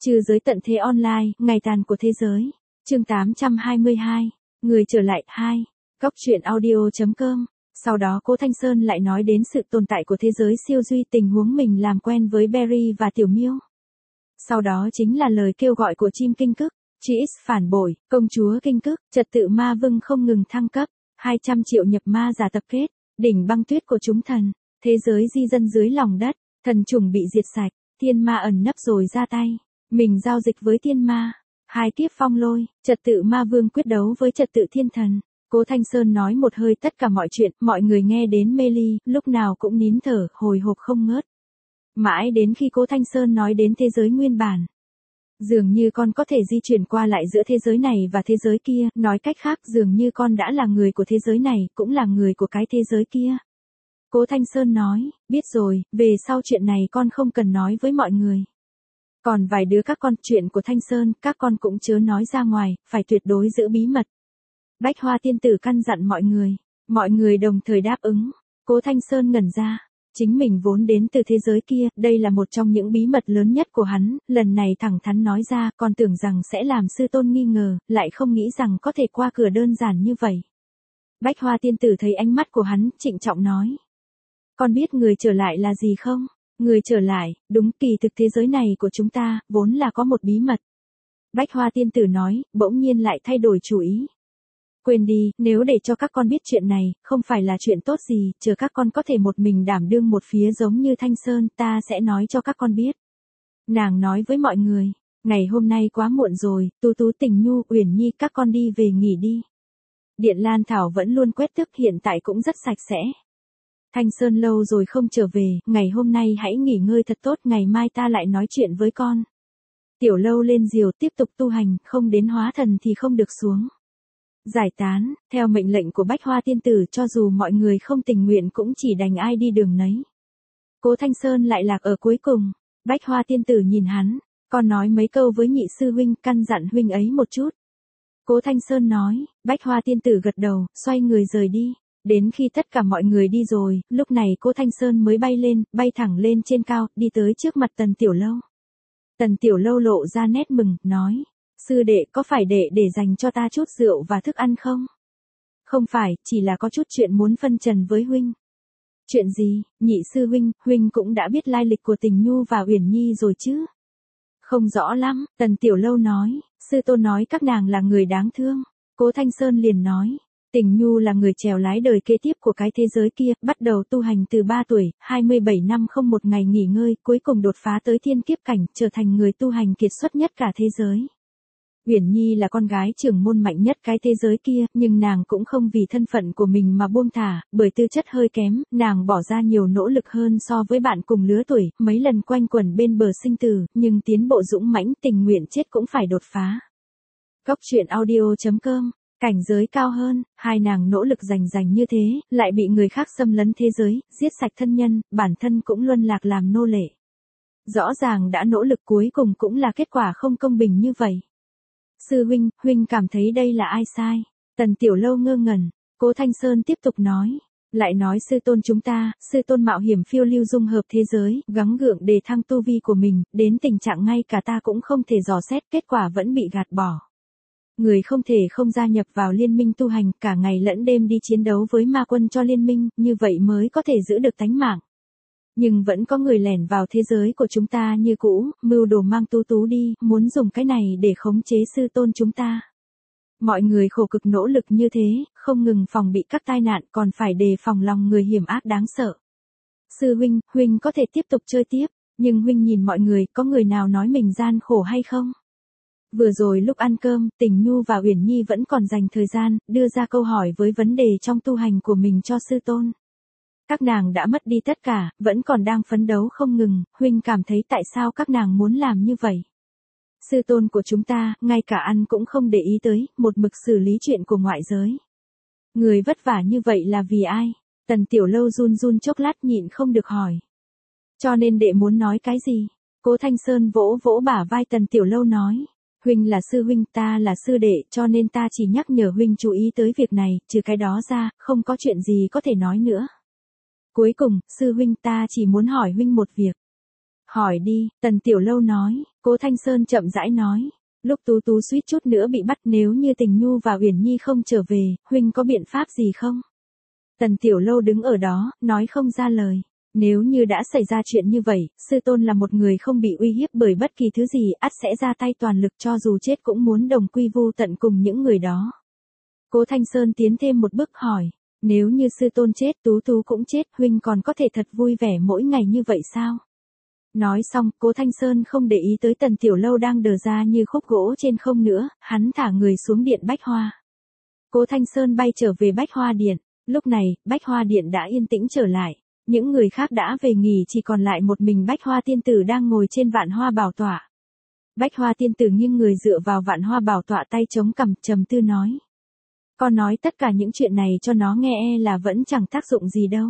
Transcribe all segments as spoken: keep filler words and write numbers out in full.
Trừ giới tận thế online, ngày tàn của thế giới. Chương tám trăm hai mươi hai. Người trở lại hai. Góc truyện audio chấm com. Sau đó Cố Thanh Sơn lại nói đến sự tồn tại của thế giới siêu duy, tình huống mình làm quen với Berry và Tiểu Miêu. Sau đó chính là lời kêu gọi của chim kinh cức, G X phản bội, công chúa kinh cức, trật tự ma vương không ngừng thăng cấp, hai trăm triệu nhập ma giả tập kết, đỉnh băng tuyết của chúng thần, thế giới di dân dưới lòng đất, thần trùng bị diệt sạch, thiên ma ẩn nấp rồi ra tay, mình giao dịch với thiên ma, hai kiếp phong lôi, trật tự ma vương quyết đấu với trật tự thiên thần. Cố Thanh Sơn nói một hơi tất cả mọi chuyện, mọi người nghe đến mê ly, lúc nào cũng nín thở, hồi hộp không ngớt. Mãi đến khi Cố Thanh Sơn nói đến thế giới nguyên bản. Dường như con có thể di chuyển qua lại giữa thế giới này và thế giới kia, nói cách khác dường như con đã là người của thế giới này, cũng là người của cái thế giới kia. Cố Thanh Sơn nói, biết rồi, về sau chuyện này con không cần nói với mọi người. Còn vài đứa các con, chuyện của Thanh Sơn, các con cũng chớ nói ra ngoài, phải tuyệt đối giữ bí mật. Bách Hoa tiên tử căn dặn mọi người, mọi người đồng thời đáp ứng. Cố Thanh Sơn ngẩn ra, chính mình vốn đến từ thế giới kia, đây là một trong những bí mật lớn nhất của hắn, lần này thẳng thắn nói ra, còn tưởng rằng sẽ làm sư tôn nghi ngờ, lại không nghĩ rằng có thể qua cửa đơn giản như vậy. Bách Hoa tiên tử thấy ánh mắt của hắn, trịnh trọng nói. Con biết người trở lại là gì không? Người trở lại, đúng, kỳ thực thế giới này của chúng ta, vốn là có một bí mật. Bách Hoa tiên tử nói, bỗng nhiên lại thay đổi chủ ý. Quên đi, nếu để cho các con biết chuyện này, không phải là chuyện tốt gì, chờ các con có thể một mình đảm đương một phía giống như Thanh Sơn, ta sẽ nói cho các con biết. Nàng nói với mọi người, ngày hôm nay quá muộn rồi, Tú Tú, Tình Nhu, Uyển Nhi, các con đi về nghỉ đi. Điện Lan Thảo vẫn luôn quét tước, hiện tại cũng rất sạch sẽ. Thanh Sơn lâu rồi không trở về, ngày hôm nay hãy nghỉ ngơi thật tốt, ngày mai ta lại nói chuyện với con. Tiểu Lâu lên diều tiếp tục tu hành, không đến hóa thần thì không được xuống. Giải tán, theo mệnh lệnh của Bách Hoa tiên tử, cho dù mọi người không tình nguyện cũng chỉ đành ai đi đường nấy. Cố Thanh Sơn lại lạc ở cuối cùng. Bách Hoa tiên tử nhìn hắn, con nói mấy câu với nhị sư huynh, căn dặn huynh ấy một chút. Cố Thanh Sơn nói, Bách Hoa tiên tử gật đầu, xoay người rời đi. Đến khi tất cả mọi người đi rồi, lúc này Cố Thanh Sơn mới bay lên, bay thẳng lên trên cao, đi tới trước mặt Tần Tiểu Lâu. Tần Tiểu Lâu lộ ra nét mừng, nói. Sư đệ, có phải đệ để dành cho ta chút rượu và thức ăn không? Không phải, chỉ là có chút chuyện muốn phân trần với huynh. Chuyện gì, nhị sư huynh, huynh cũng đã biết lai lịch của Tình Nhu và Uyển Nhi rồi chứ? Không rõ lắm, Tần Tiểu Lâu nói, sư tôn nói các nàng là người đáng thương. Cố Thanh Sơn liền nói, Tình Nhu là người chèo lái đời kế tiếp của cái thế giới kia, bắt đầu tu hành từ ba tuổi, hai mươi bảy năm không một ngày nghỉ ngơi, cuối cùng đột phá tới thiên kiếp cảnh, trở thành người tu hành kiệt xuất nhất cả thế giới. Uyển Nhi là con gái trưởng môn mạnh nhất cái thế giới kia, nhưng nàng cũng không vì thân phận của mình mà buông thả, bởi tư chất hơi kém, nàng bỏ ra nhiều nỗ lực hơn so với bạn cùng lứa tuổi, mấy lần quanh quẩn bên bờ sinh tử, nhưng tiến bộ dũng mãnh, tình nguyện chết cũng phải đột phá. Góc truyện audio chấm com. Cảnh giới cao hơn, hai nàng nỗ lực giành giành như thế, lại bị người khác xâm lấn thế giới, giết sạch thân nhân, bản thân cũng luân lạc làm nô lệ. Rõ ràng đã nỗ lực cuối cùng cũng là kết quả không công bình như vậy. Sư huynh, huynh cảm thấy đây là ai sai? Tần Tiểu Lâu ngơ ngẩn, Cố Thanh Sơn tiếp tục nói. Lại nói sư tôn chúng ta, sư tôn mạo hiểm phiêu lưu dung hợp thế giới, gắng gượng để thăng tu vi của mình, đến tình trạng ngay cả ta cũng không thể dò xét, kết quả vẫn bị gạt bỏ. Người không thể không gia nhập vào liên minh tu hành, cả ngày lẫn đêm đi chiến đấu với ma quân cho liên minh, như vậy mới có thể giữ được tánh mạng. Nhưng vẫn có người lẻn vào thế giới của chúng ta như cũ, mưu đồ mang Tú Tú đi, muốn dùng cái này để khống chế sư tôn chúng ta. Mọi người khổ cực nỗ lực như thế, không ngừng phòng bị các tai nạn, còn phải đề phòng lòng người hiểm ác đáng sợ. Sư huynh, huynh có thể tiếp tục chơi tiếp, nhưng huynh nhìn mọi người, có người nào nói mình gian khổ hay không? Vừa rồi lúc ăn cơm, Tình Nhu và Uyển Nhi vẫn còn dành thời gian, đưa ra câu hỏi với vấn đề trong tu hành của mình cho sư tôn. Các nàng đã mất đi tất cả, vẫn còn đang phấn đấu không ngừng, huynh cảm thấy tại sao các nàng muốn làm như vậy? Sư tôn của chúng ta, ngay cả ăn cũng không để ý tới, một mực xử lý chuyện của ngoại giới. Người vất vả như vậy là vì ai? Tần Tiểu Lâu run run chốc lát nhịn không được hỏi. Cho nên đệ muốn nói cái gì? Cố Thanh Sơn vỗ vỗ bả vai Tần Tiểu Lâu nói. Huynh là sư huynh, ta là sư đệ, cho nên ta chỉ nhắc nhở huynh chú ý tới việc này, trừ cái đó ra, không có chuyện gì có thể nói nữa. Cuối cùng, sư huynh, ta chỉ muốn hỏi huynh một việc. Hỏi đi, Tần Tiểu Lâu nói, Cố Thanh Sơn chậm rãi nói. Lúc Tú Tú suýt chút nữa bị bắt, nếu như Tình Nhu và Uyển Nhi không trở về, huynh có biện pháp gì không? Tần Tiểu Lâu đứng ở đó, nói không ra lời. Nếu như đã xảy ra chuyện như vậy, sư tôn là một người không bị uy hiếp bởi bất kỳ thứ gì, ắt sẽ ra tay toàn lực, cho dù chết cũng muốn đồng quy vu tận cùng những người đó. Cố Thanh Sơn tiến thêm một bước hỏi, nếu như sư tôn chết, Tú Tú cũng chết, huynh còn có thể thật vui vẻ mỗi ngày như vậy sao? Nói xong, Cố Thanh Sơn không để ý tới Tần Tiểu Lâu đang đờ ra như khúc gỗ trên không nữa, hắn thả người xuống điện Bách Hoa. Cố Thanh Sơn bay trở về Bách Hoa Điện, lúc này, Bách Hoa Điện đã yên tĩnh trở lại, những người khác đã về nghỉ, chỉ còn lại một mình Bách Hoa tiên tử đang ngồi trên vạn hoa bảo tọa. Bách Hoa tiên tử nghiêng người dựa vào vạn hoa bảo tọa, tay chống cằm, trầm tư nói. Con nói tất cả những chuyện này cho nó nghe là vẫn chẳng tác dụng gì đâu.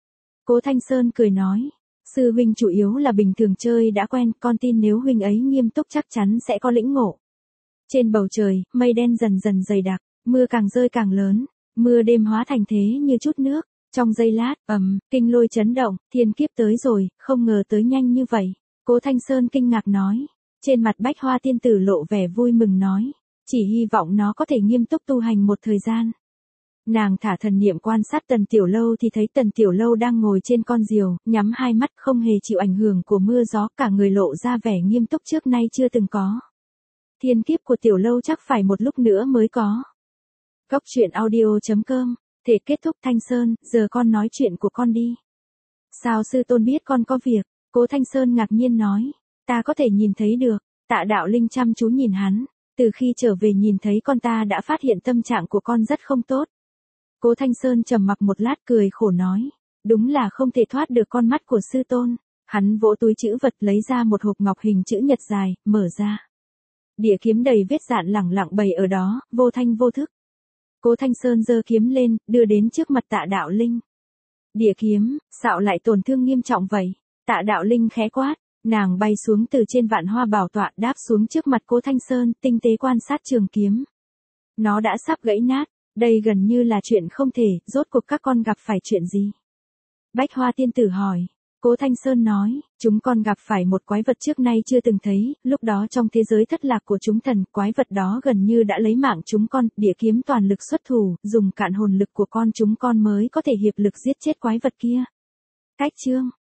Cố Thanh Sơn cười nói. Sư huynh chủ yếu là bình thường chơi đã quen, con tin nếu huynh ấy nghiêm túc chắc chắn sẽ có lĩnh ngộ. Trên bầu trời, mây đen dần dần dày đặc, mưa càng rơi càng lớn, mưa đêm hóa thành thế như chút nước. Trong giây lát, ầm, kinh lôi chấn động, thiên kiếp tới rồi, không ngờ tới nhanh như vậy. Cố Thanh Sơn kinh ngạc nói. Trên mặt Bách Hoa tiên tử lộ vẻ vui mừng nói. Chỉ hy vọng nó có thể nghiêm túc tu hành một thời gian. Nàng thả thần niệm quan sát Tần Tiểu Lâu thì thấy Tần Tiểu Lâu đang ngồi trên con diều, nhắm hai mắt, không hề chịu ảnh hưởng của mưa gió, cả người lộ ra vẻ nghiêm túc trước nay chưa từng có. Thiên kiếp của Tiểu Lâu chắc phải một lúc nữa mới có. Góc truyện audio chấm com. Thể kết thúc. Thanh Sơn, giờ con nói chuyện của con đi. Sao sư tôn biết con có việc? Cố Thanh Sơn ngạc nhiên nói. Ta có thể nhìn thấy được. Tạ Đạo Linh chăm chú nhìn hắn. Từ khi trở về nhìn thấy con ta đã phát hiện tâm trạng của con rất không tốt. Cố Thanh Sơn trầm mặc một lát cười khổ nói. Đúng là không thể thoát được con mắt của sư tôn. Hắn vỗ túi trữ vật lấy ra một hộp ngọc hình chữ nhật dài, mở ra. Đĩa kiếm đầy vết dạn lẳng lặng bày ở đó, vô thanh vô thức. Cố Thanh Sơn giơ kiếm lên, đưa đến trước mặt Tạ Đạo Linh. Đĩa kiếm, sao lại tổn thương nghiêm trọng vậy? Tạ Đạo Linh khẽ quát, nàng bay xuống từ trên vạn hoa bảo tọa, đáp xuống trước mặt Cố Thanh Sơn, tinh tế quan sát trường kiếm. Nó đã sắp gãy nát, đây gần như là chuyện không thể, rốt cuộc các con gặp phải chuyện gì? Bách Hoa tiên tử hỏi. Cố Thanh Sơn nói, chúng con gặp phải một quái vật trước nay chưa từng thấy, lúc đó trong thế giới thất lạc của chúng thần, quái vật đó gần như đã lấy mạng chúng con, đĩa kiếm toàn lực xuất thủ, dùng cạn hồn lực của con chúng con mới có thể hiệp lực giết chết quái vật kia. Cách chương